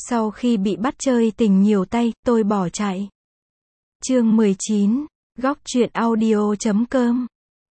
Sau khi bị bắt chơi tình nhiều tay, tôi bỏ chạy. Chương 19, góc truyện audio.com.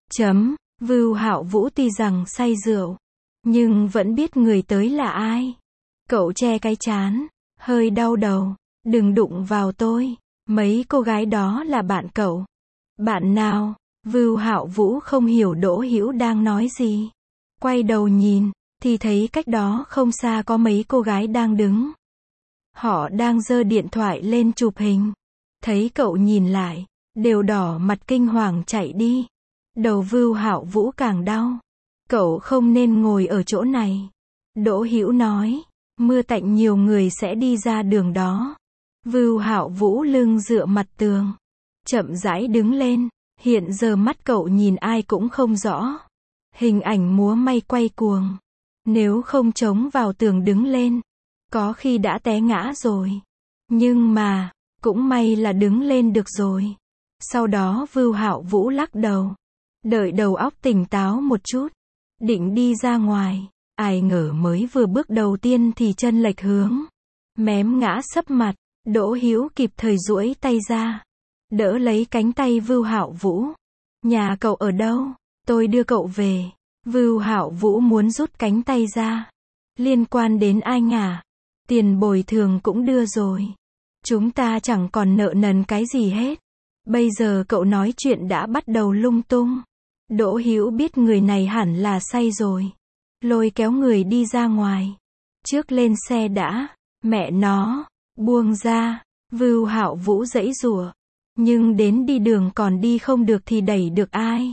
Vưu Hạo Vũ tuy rằng say rượu, nhưng vẫn biết người tới là ai. Cậu che cái trán, hơi đau đầu. Đừng đụng vào tôi, mấy cô gái đó là bạn cậu. Bạn nào? Vưu Hạo Vũ không hiểu Đỗ Hữu đang nói gì. Quay đầu nhìn, thì thấy cách đó không xa có mấy cô gái đang đứng. Họ đang giơ điện thoại lên chụp hình. Thấy cậu nhìn lại, đều đỏ mặt kinh hoàng chạy đi. Đầu Vưu Hạo Vũ càng đau. Cậu không nên ngồi ở chỗ này. Đỗ Hữu nói, mưa tạnh nhiều người sẽ đi ra đường đó. Vưu Hạo Vũ lưng dựa mặt tường, chậm rãi đứng lên. Hiện giờ mắt cậu nhìn ai cũng không rõ. Hình ảnh múa may quay cuồng. Nếu không chống vào tường đứng lên, có khi đã té ngã rồi. Nhưng mà, cũng may là đứng lên được rồi. Sau đó Vưu Hạo Vũ lắc đầu. Đợi đầu óc tỉnh táo một chút, định đi ra ngoài. Ai ngờ mới vừa bước đầu tiên thì chân lệch hướng, mém ngã sấp mặt. Đỗ Hữu kịp thời duỗi tay ra, đỡ lấy cánh tay Vưu Hạo Vũ. Nhà cậu ở đâu? Tôi đưa cậu về. Vưu Hạo Vũ muốn rút cánh tay ra. Liên quan đến anh à? Tiền bồi thường cũng đưa rồi. Chúng ta chẳng còn nợ nần cái gì hết. Bây giờ cậu nói chuyện đã bắt đầu lung tung. Đỗ Hữu biết người này hẳn là say rồi. Lôi kéo người đi ra ngoài. Trước lên xe đã. Mẹ nó, buông ra. Vưu Hạo Vũ giãy giụa. Nhưng đến đi đường còn đi không được thì đẩy được ai?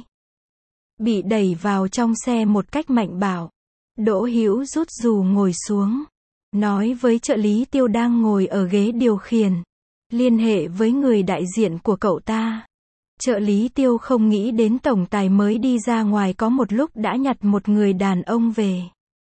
Bị đẩy vào trong xe một cách mạnh bạo. Đỗ Hữu rút dù ngồi xuống. Nói với trợ lý Tiêu đang ngồi ở ghế điều khiển. Liên hệ với người đại diện của cậu ta. Trợ lý Tiêu không nghĩ đến tổng tài mới đi ra ngoài có một lúc đã nhặt một người đàn ông về.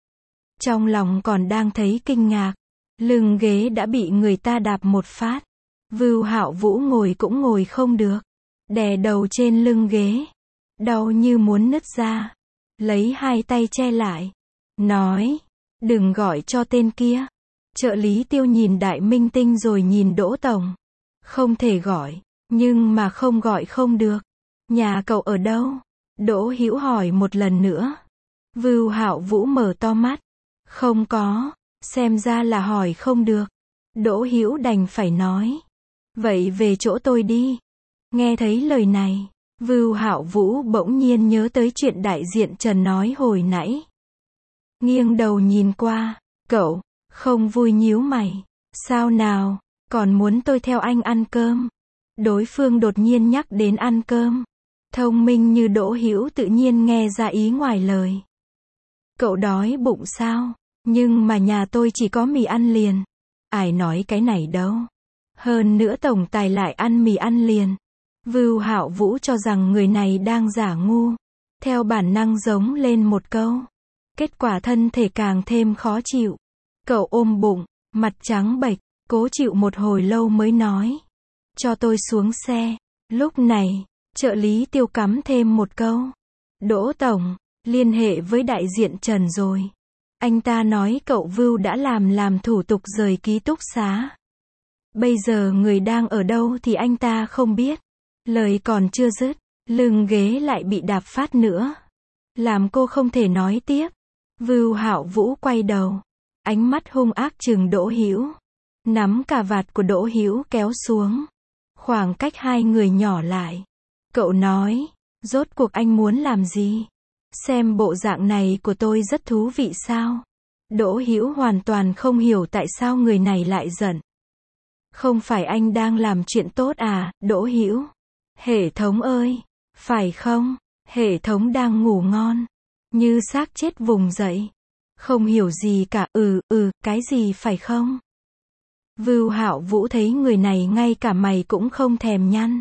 Trong lòng còn đang thấy kinh ngạc. Lưng ghế đã bị người ta đạp một phát. Vưu Hạo Vũ ngồi cũng ngồi không được. Đè đầu trên lưng ghế. Đau như muốn nứt ra. Lấy hai tay che lại. Nói, đừng gọi cho tên kia. Trợ lý Tiêu nhìn Đại Minh Tinh rồi nhìn Đỗ Tổng. Không thể gọi, nhưng mà không gọi không được. Nhà cậu ở đâu? Đỗ Hữu hỏi một lần nữa. Vưu Hạo Vũ mở to mắt. Không có, xem ra là hỏi không được. Đỗ Hữu đành phải nói. Vậy về chỗ tôi đi. Nghe thấy lời này, Vưu Hạo Vũ bỗng nhiên nhớ tới chuyện đại diện Trần nói hồi nãy. Nghiêng đầu nhìn qua, cậu, không vui nhíu mày. Sao nào, còn muốn tôi theo anh ăn cơm? Đối phương đột nhiên nhắc đến ăn cơm. Thông minh như Đỗ Hữu tự nhiên nghe ra ý ngoài lời. Cậu đói bụng sao? Nhưng mà nhà tôi chỉ có mì ăn liền. Ai nói cái này đâu. Hơn nữa tổng tài lại ăn mì ăn liền. Vưu Hạo Vũ cho rằng người này đang giả ngu. Theo bản năng giống lên một câu. Kết quả thân thể càng thêm khó chịu. Cậu ôm bụng, mặt trắng bệch, cố chịu một hồi lâu mới nói. Cho tôi xuống xe. Lúc này, trợ lý Tiêu cắm thêm một câu. Đỗ Tổng, liên hệ với đại diện Trần rồi. Anh ta nói cậu Vưu đã làm thủ tục rời ký túc xá. Bây giờ người đang ở đâu thì anh ta không biết. Lời còn chưa dứt, lưng ghế lại bị đạp phát nữa. Làm cô không thể nói tiếp. Vưu Hạo Vũ quay đầu. Ánh mắt hung ác trừng Đỗ Hữu. Nắm cà vạt của Đỗ Hữu kéo xuống. Khoảng cách hai người nhỏ lại. Cậu nói, rốt cuộc anh muốn làm gì? Xem bộ dạng này của tôi rất thú vị sao? Đỗ Hữu hoàn toàn không hiểu tại sao người này lại giận. Không phải anh đang làm chuyện tốt à, Đỗ Hữu? Hệ thống ơi, phải không? Hệ thống đang ngủ ngon. Như xác chết vùng dậy. Không hiểu gì cả, cái gì phải không? Vưu Hạo Vũ thấy người này ngay cả mày cũng không thèm nhăn.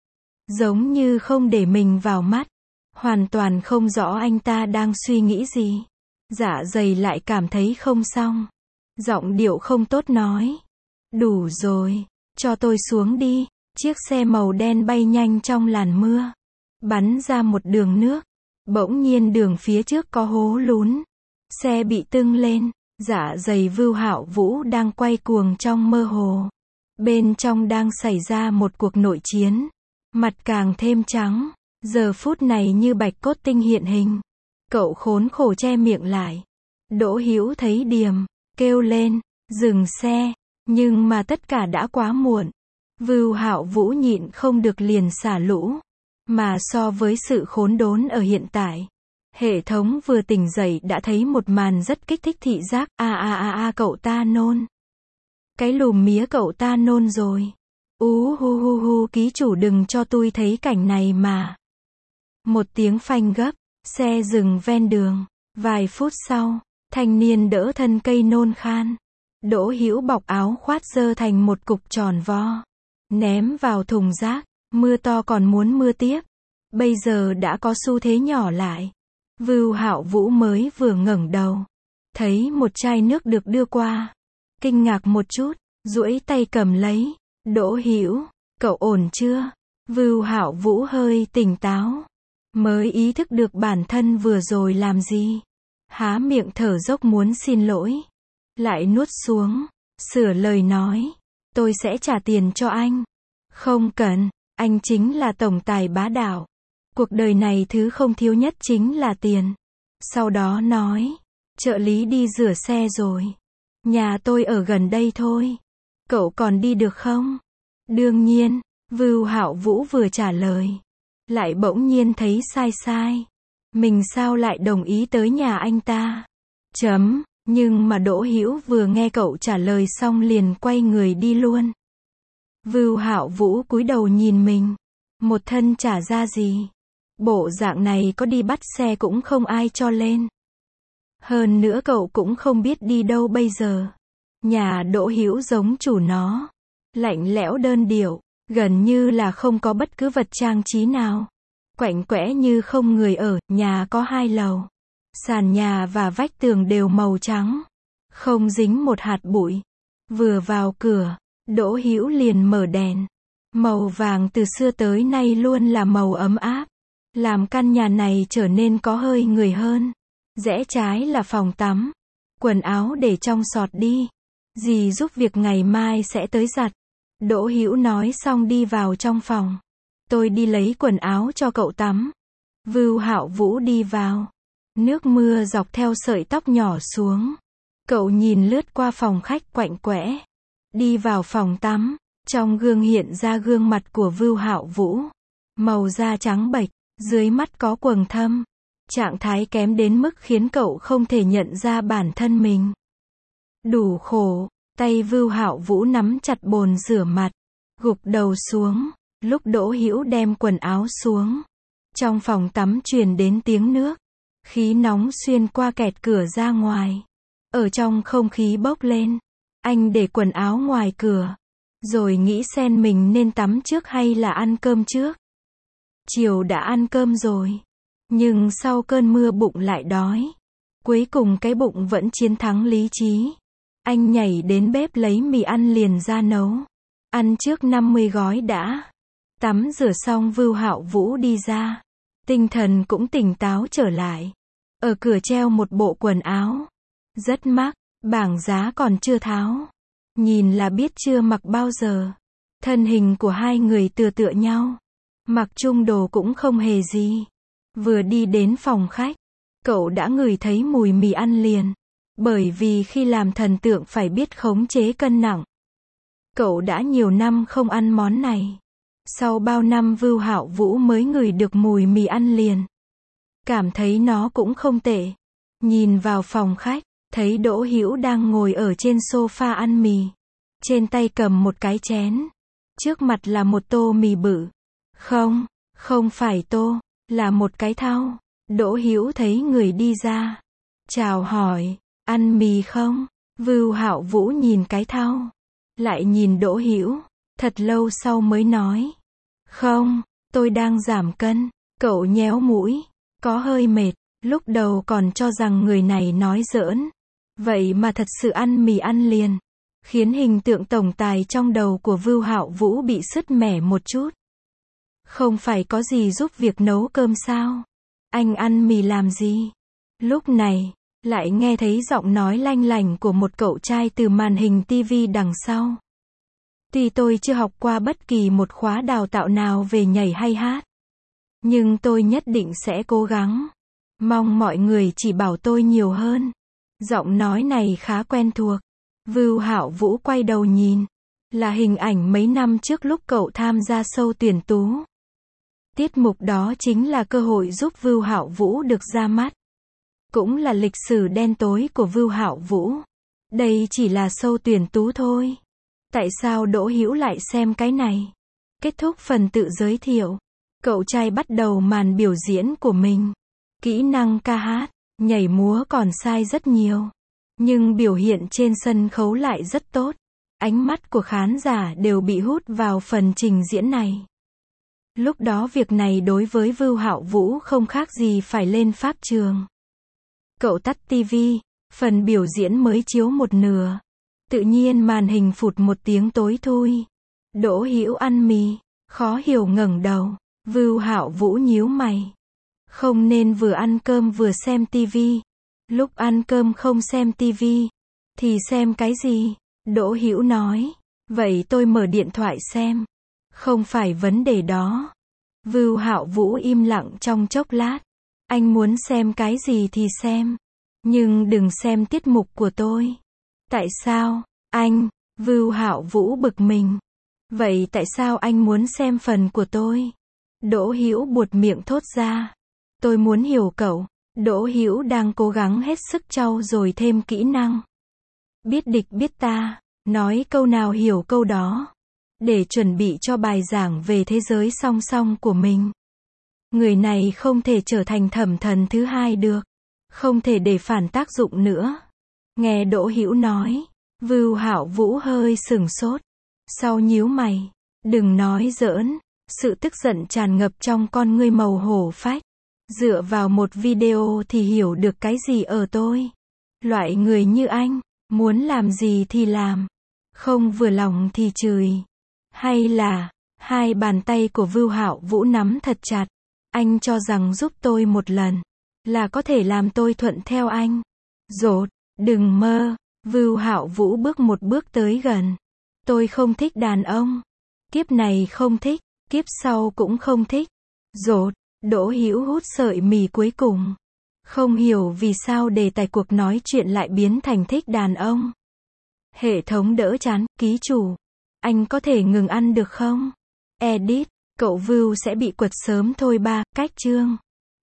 Giống như không để mình vào mắt. Hoàn toàn không rõ anh ta đang suy nghĩ gì. Dạ dày lại cảm thấy không xong. Giọng điệu không tốt nói. Đủ rồi, cho tôi xuống đi. Chiếc xe màu đen bay nhanh trong làn mưa. Bắn ra một đường nước. Bỗng nhiên đường phía trước có hố lún. Xe bị tưng lên. Dạ dày Vưu Hạo Vũ đang quay cuồng trong mơ hồ. Bên trong đang xảy ra một cuộc nội chiến. Mặt càng thêm trắng. Giờ phút này như bạch cốt tinh hiện hình. Cậu khốn khổ che miệng lại. Đỗ Hữu thấy Điềm, kêu lên, dừng xe. Nhưng mà tất cả đã quá muộn. Vưu Hạo Vũ nhịn không được liền xả lũ. Mà so với sự khốn đốn ở hiện tại, hệ thống vừa tỉnh dậy đã thấy một màn rất kích thích thị giác. Cậu ta nôn. Cái lùm mía cậu ta nôn rồi. Hu, ký chủ đừng cho tôi thấy cảnh này mà. Một tiếng phanh gấp, xe dừng ven đường. Vài phút sau, thanh niên đỡ thân cây nôn khan. Đỗ Hữu bọc áo khoác giơ thành một cục tròn vo. Ném vào thùng rác. Mưa to còn muốn mưa tiếp. Bây giờ đã có xu thế nhỏ lại. Vưu Hạo Vũ mới vừa ngẩng đầu. Thấy một chai nước được đưa qua. Kinh ngạc một chút, duỗi tay cầm lấy. Đỗ Hữu, cậu ổn chưa? Vưu Hạo Vũ hơi tỉnh táo. Mới ý thức được bản thân vừa rồi làm gì. Há miệng thở dốc muốn xin lỗi. Lại nuốt xuống. Sửa lời nói. Tôi sẽ trả tiền cho anh. Không cần, anh chính là tổng tài bá đạo. Cuộc đời này thứ không thiếu nhất chính là tiền. Sau đó nói. Trợ lý đi rửa xe rồi. Nhà tôi ở gần đây thôi. Cậu còn đi được không? Đương nhiên, Vưu Hạo Vũ vừa trả lời. Lại bỗng nhiên thấy sai. Mình sao lại đồng ý tới nhà anh ta? Nhưng mà Đỗ Hữu vừa nghe cậu trả lời xong liền quay người đi luôn. Vưu Hạo Vũ cúi đầu nhìn mình. Một thân chả ra gì. Bộ dạng này có đi bắt xe cũng không ai cho lên. Hơn nữa cậu cũng không biết đi đâu bây giờ. Nhà Đỗ Hữu giống chủ nó. Lạnh lẽo đơn điệu. Gần như là không có bất cứ vật trang trí nào. Quạnh quẽ như không người ở. Nhà có 2 lầu. Sàn nhà và vách tường đều màu trắng. Không dính một hạt bụi. Vừa vào cửa, Đỗ Hữu liền mở đèn. Màu vàng từ xưa tới nay luôn là màu ấm áp. Làm căn nhà này trở nên có hơi người hơn. Rẽ trái là phòng tắm. Quần áo để trong xọt đi. Dì giúp việc ngày mai sẽ tới giặt. Đỗ Hữu nói xong đi vào trong phòng. Tôi đi lấy quần áo cho cậu tắm. Vưu Hạo Vũ đi vào. Nước mưa dọc theo sợi tóc nhỏ xuống. Cậu nhìn lướt qua phòng khách quạnh quẽ. Đi vào phòng tắm. Trong gương hiện ra gương mặt của Vưu Hạo Vũ. Màu da trắng bệch, dưới mắt có quầng thâm. Trạng thái kém đến mức khiến cậu không thể nhận ra bản thân mình. Đủ khổ, tay Vưu Hạo Vũ nắm chặt bồn rửa mặt. Gục đầu xuống. Lúc Đỗ Hữu đem quần áo xuống. Trong phòng tắm truyền đến tiếng nước. Khí nóng xuyên qua kẹt cửa ra ngoài. Ở trong không khí bốc lên. Anh để quần áo ngoài cửa. Rồi nghĩ xem mình nên tắm trước hay là ăn cơm trước. Chiều đã ăn cơm rồi. Nhưng sau cơn mưa bụng lại đói. Cuối cùng cái bụng vẫn chiến thắng lý trí. Anh nhảy đến bếp lấy mì ăn liền ra nấu. Ăn trước 50 gói đã. Tắm rửa xong Vưu Hạo Vũ đi ra. Tinh thần cũng tỉnh táo trở lại. Ở cửa treo một bộ quần áo. Rất mắc, bảng giá còn chưa tháo. Nhìn là biết chưa mặc bao giờ. Thân hình của hai người tựa nhau. Mặc chung đồ cũng không hề gì. Vừa đi đến phòng khách, cậu đã ngửi thấy mùi mì ăn liền. Bởi vì khi làm thần tượng phải biết khống chế cân nặng. Cậu đã nhiều năm không ăn món này. Sau bao năm Vưu Hạo Vũ mới ngửi được mùi mì ăn liền. Cảm thấy nó cũng không tệ. Nhìn vào phòng khách, thấy Đỗ Hữu đang ngồi ở trên sofa ăn mì. Trên tay cầm một cái chén. Trước mặt là một tô mì bự. Không phải tô, là một cái thau. Đỗ Hữu thấy người đi ra. Chào hỏi, ăn mì không? Vưu Hạo Vũ nhìn cái thau. Lại nhìn Đỗ Hữu. Thật lâu sau mới nói. Không, tôi đang giảm cân. Cậu nhéo mũi. Có hơi mệt. Lúc đầu còn cho rằng người này nói giỡn. Vậy mà thật sự ăn mì ăn liền. Khiến hình tượng tổng tài trong đầu của Vưu Hạo Vũ bị sứt mẻ một chút. Không phải có gì giúp việc nấu cơm sao? Anh ăn mì làm gì? Lúc này, lại nghe thấy giọng nói lanh lảnh của một cậu trai từ màn hình tivi đằng sau. Tuy tôi chưa học qua bất kỳ một khóa đào tạo nào về nhảy hay hát, nhưng tôi nhất định sẽ cố gắng. Mong mọi người chỉ bảo tôi nhiều hơn. Giọng nói này khá quen thuộc. Vưu Hạo Vũ quay đầu nhìn. Là hình ảnh mấy năm trước lúc cậu tham gia show tuyển tú. Tiết mục đó chính là cơ hội giúp Vưu Hạo Vũ được ra mắt. Cũng là lịch sử đen tối của Vưu Hạo Vũ. Đây chỉ là show tuyển tú thôi. Tại sao Đỗ Hữu lại xem cái này? Kết thúc phần tự giới thiệu, cậu trai bắt đầu màn biểu diễn của mình. Kỹ năng ca hát, nhảy múa còn sai rất nhiều, nhưng biểu hiện trên sân khấu lại rất tốt. Ánh mắt của khán giả đều bị hút vào phần trình diễn này. Lúc đó việc này đối với Vưu Hạo Vũ không khác gì phải lên pháp trường. Cậu tắt tivi, phần biểu diễn mới chiếu một nửa. Tự nhiên màn hình phụt một tiếng tối thui. Đỗ Hữu ăn mì, khó hiểu ngẩng đầu. Vưu Hạo Vũ nhíu mày. Không nên vừa ăn cơm vừa xem tivi. Lúc ăn cơm không xem tivi, thì xem cái gì? Đỗ Hữu nói. Vậy tôi mở điện thoại xem. Không phải vấn đề đó. Vưu Hạo Vũ im lặng trong chốc lát. Anh muốn xem cái gì thì xem. Nhưng đừng xem tiết mục của tôi. Tại sao, anh? Vưu Hạo Vũ bực mình. Vậy tại sao anh muốn xem phần của tôi? Đỗ Hữu buột miệng thốt ra. Tôi muốn hiểu cậu. Đỗ Hữu đang cố gắng hết sức trau dồi thêm kỹ năng. Biết địch biết ta, nói câu nào hiểu câu đó. Để chuẩn bị cho bài giảng về thế giới song song của mình. Người này không thể trở thành thẩm thần thứ hai được. Không thể để phản tác dụng nữa. Nghe Đỗ Hữu nói, Vưu Hạo Vũ hơi sửng sốt. Sau nhíu mày, đừng nói giỡn. Sự tức giận tràn ngập trong con ngươi màu hổ phách. Dựa vào một video thì hiểu được cái gì ở tôi? Loại người như anh, muốn làm gì thì làm. Không vừa lòng thì chửi. Hay là, hai bàn tay của Vưu Hạo Vũ nắm thật chặt. Anh cho rằng giúp tôi một lần, là có thể làm tôi thuận theo anh. Dột, đừng mơ. Vưu Hạo Vũ bước một bước tới gần. Tôi không thích đàn ông. Kiếp này không thích, kiếp sau cũng không thích. Dột, Đỗ Hữu hút sợi mì cuối cùng. Không hiểu vì sao đề tài cuộc nói chuyện lại biến thành thích đàn ông. Hệ thống đỡ chán, ký chủ. Anh có thể ngừng ăn được không? Edit, cậu Vưu sẽ bị quật sớm thôi ba, cách chương.